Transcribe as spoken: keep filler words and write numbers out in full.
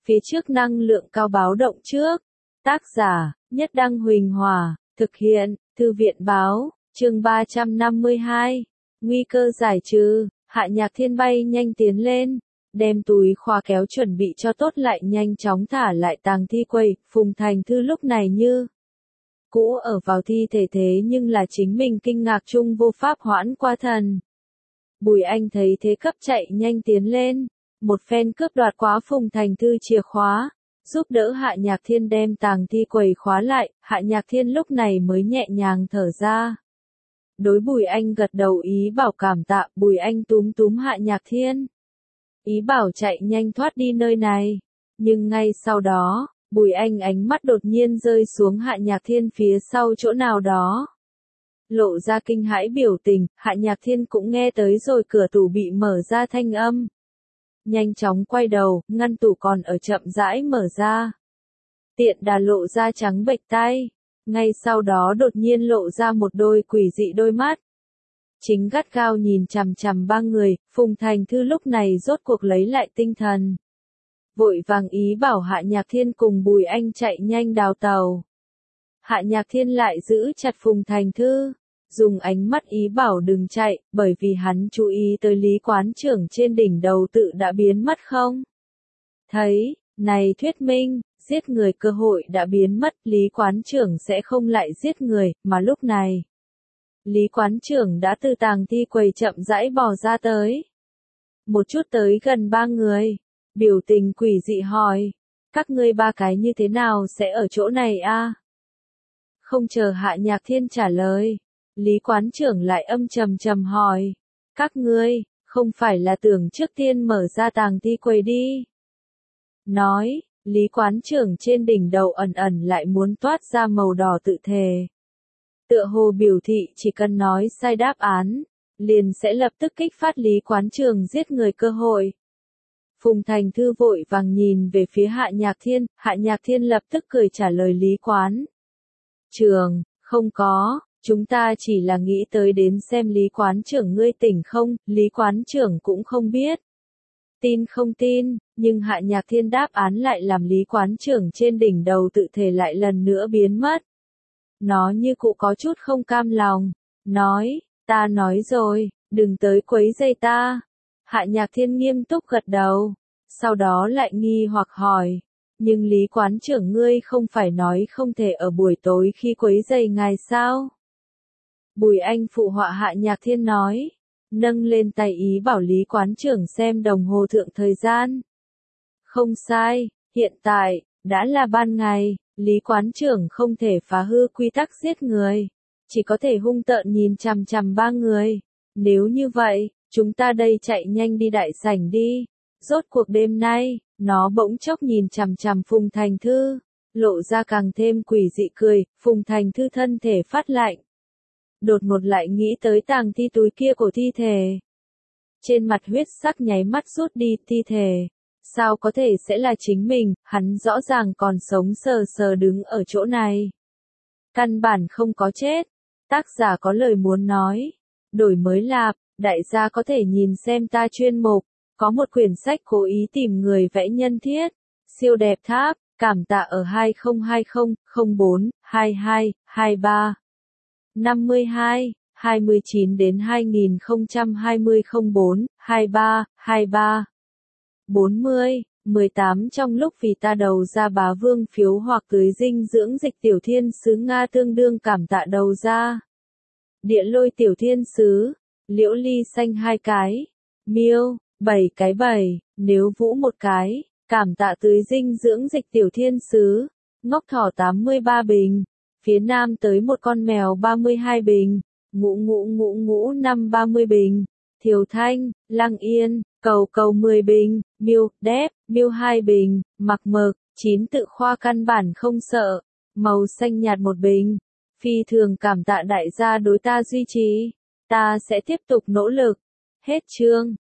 phía trước năng lượng cao báo động trước. Tác giả, Nhất Đăng Huỳnh Hòa, thực hiện, Thư viện Báo, chương ba trăm năm mươi hai. Nguy cơ giải trừ, Hạ Nhạc Thiên bay nhanh tiến lên, đem túi khoa kéo chuẩn bị cho tốt lại nhanh chóng thả lại tàng thi quầy. Phùng Thành Thư lúc này như cũ ở vào thi thể thế nhưng là chính mình kinh ngạc chung vô pháp hoãn qua thần. Bùi Anh thấy thế cấp chạy nhanh tiến lên, một phen cướp đoạt quá Phùng Thành Thư chìa khóa, giúp đỡ Hạ Nhạc Thiên đem tàng thi quầy khóa lại. Hạ Nhạc Thiên lúc này mới nhẹ nhàng thở ra. Đối Bùi Anh gật đầu ý bảo cảm tạ. Bùi Anh túm túm Hạ Nhạc Thiên, ý bảo chạy nhanh thoát đi nơi này. Nhưng ngay sau đó, Bùi Anh ánh mắt đột nhiên rơi xuống Hạ Nhạc Thiên phía sau chỗ nào đó, lộ ra kinh hãi biểu tình. Hạ Nhạc Thiên cũng nghe tới rồi cửa tủ bị mở ra thanh âm. Nhanh chóng quay đầu, ngăn tủ còn ở chậm rãi mở ra. Tiện đà lộ ra trắng bệch tay. Ngay sau đó đột nhiên lộ ra một đôi quỷ dị đôi mắt. Chính gắt gao nhìn chằm chằm ba người. Phùng Thành Thư lúc này rốt cuộc lấy lại tinh thần, vội vàng ý bảo Hạ Nhạc Thiên cùng Bùi Anh chạy nhanh đào tàu. Hạ Nhạc Thiên lại giữ chặt Phùng Thành Thư, dùng ánh mắt ý bảo đừng chạy, bởi vì hắn chú ý tới Lý quán trưởng trên đỉnh đầu tự đã biến mất không. Thấy, này thuyết minh, giết người cơ hội đã biến mất. Lý quán trưởng sẽ không lại giết người, mà lúc này Lý quán trưởng đã từ tàng thi quầy chậm rãi bò ra tới. Một chút tới gần ba người, biểu tình quỷ dị hỏi, các ngươi ba cái như thế nào sẽ ở chỗ này a? Không chờ Hạ Nhạc Thiên trả lời, Lý quán trưởng lại âm trầm trầm hỏi, các ngươi, không phải là tưởng trước tiên mở ra tàng thi quầy đi? Nói, Lý quán trưởng trên đỉnh đầu ẩn ẩn lại muốn toát ra màu đỏ tự thề. Tựa hồ biểu thị chỉ cần nói sai đáp án, liền sẽ lập tức kích phát Lý quán trưởng giết người cơ hội. Phùng Thành Thư vội vàng nhìn về phía Hạ Nhạc Thiên. Hạ Nhạc Thiên lập tức cười trả lời Lý quán trưởng, không có, chúng ta chỉ là nghĩ tới đến xem Lý quán trưởng ngươi tỉnh không. Lý quán trưởng cũng không biết tin không tin, nhưng Hạ Nhạc Thiên đáp án lại làm Lý quán trưởng trên đỉnh đầu tự thể lại lần nữa biến mất. Nó như cụ có chút không cam lòng, nói, ta nói rồi, đừng tới quấy rầy ta. Hạ Nhạc Thiên nghiêm túc gật đầu, sau đó lại nghi hoặc hỏi, nhưng Lý quán trưởng ngươi không phải nói không thể ở buổi tối khi quấy rầy ngài sao? Bùi Anh phụ họa Hạ Nhạc Thiên nói, nâng lên tay ý bảo Lý quán trưởng xem đồng hồ thượng thời gian. Không sai, hiện tại, đã là ban ngày, Lý quán trưởng không thể phá hư quy tắc giết người, chỉ có thể hung tợn nhìn chằm chằm ba người. Nếu như vậy, chúng ta đây chạy nhanh đi đại sảnh đi. Rốt cuộc đêm nay, nó bỗng chốc nhìn chằm chằm Phùng Thành Thư, lộ ra càng thêm quỷ dị cười. Phùng Thành Thư thân thể phát lạnh, đột ngột lại nghĩ tới tàng thi túi kia của thi thể. Trên mặt huyết sắc nháy mắt rút đi. Thi thể, sao có thể sẽ là chính mình, hắn rõ ràng còn sống sờ sờ đứng ở chỗ này. Căn bản không có chết. Tác giả có lời muốn nói, đổi mới lạp, đại gia có thể nhìn xem ta chuyên mục, có một quyển sách cố ý tìm người vẽ nhân thiết, siêu đẹp tháp, cảm tạ ở hai không hai không không bốn hai hai hai ba năm mươi hai hai mươi chín đến hai nghìn không trăm hai mươi không bốn hai ba hai ba bốn mươi mười tám. Trong lúc vì ta đầu ra bá vương phiếu hoặc tưới dinh dưỡng dịch tiểu thiên sứ Nga tương đương cảm tạ đầu ra. Địa lôi tiểu thiên sứ, liễu ly xanh hai cái, miêu, bảy cái bảy, nếu vũ một cái, cảm tạ tưới dinh dưỡng dịch tiểu thiên sứ, ngốc thỏ tám mươi ba bình, phía nam tới một con mèo ba mươi hai bình, ngũ ngũ ngũ ngũ năm ba mươi bình, thiều thanh, lăng yên, cầu cầu mười bình, miêu, đép, miêu hai bình, mặc mực, chín tự khoa căn bản không sợ, màu xanh nhạt một bình. Phi thường cảm tạ đại gia đối ta duy trì, ta sẽ tiếp tục nỗ lực. Hết chương.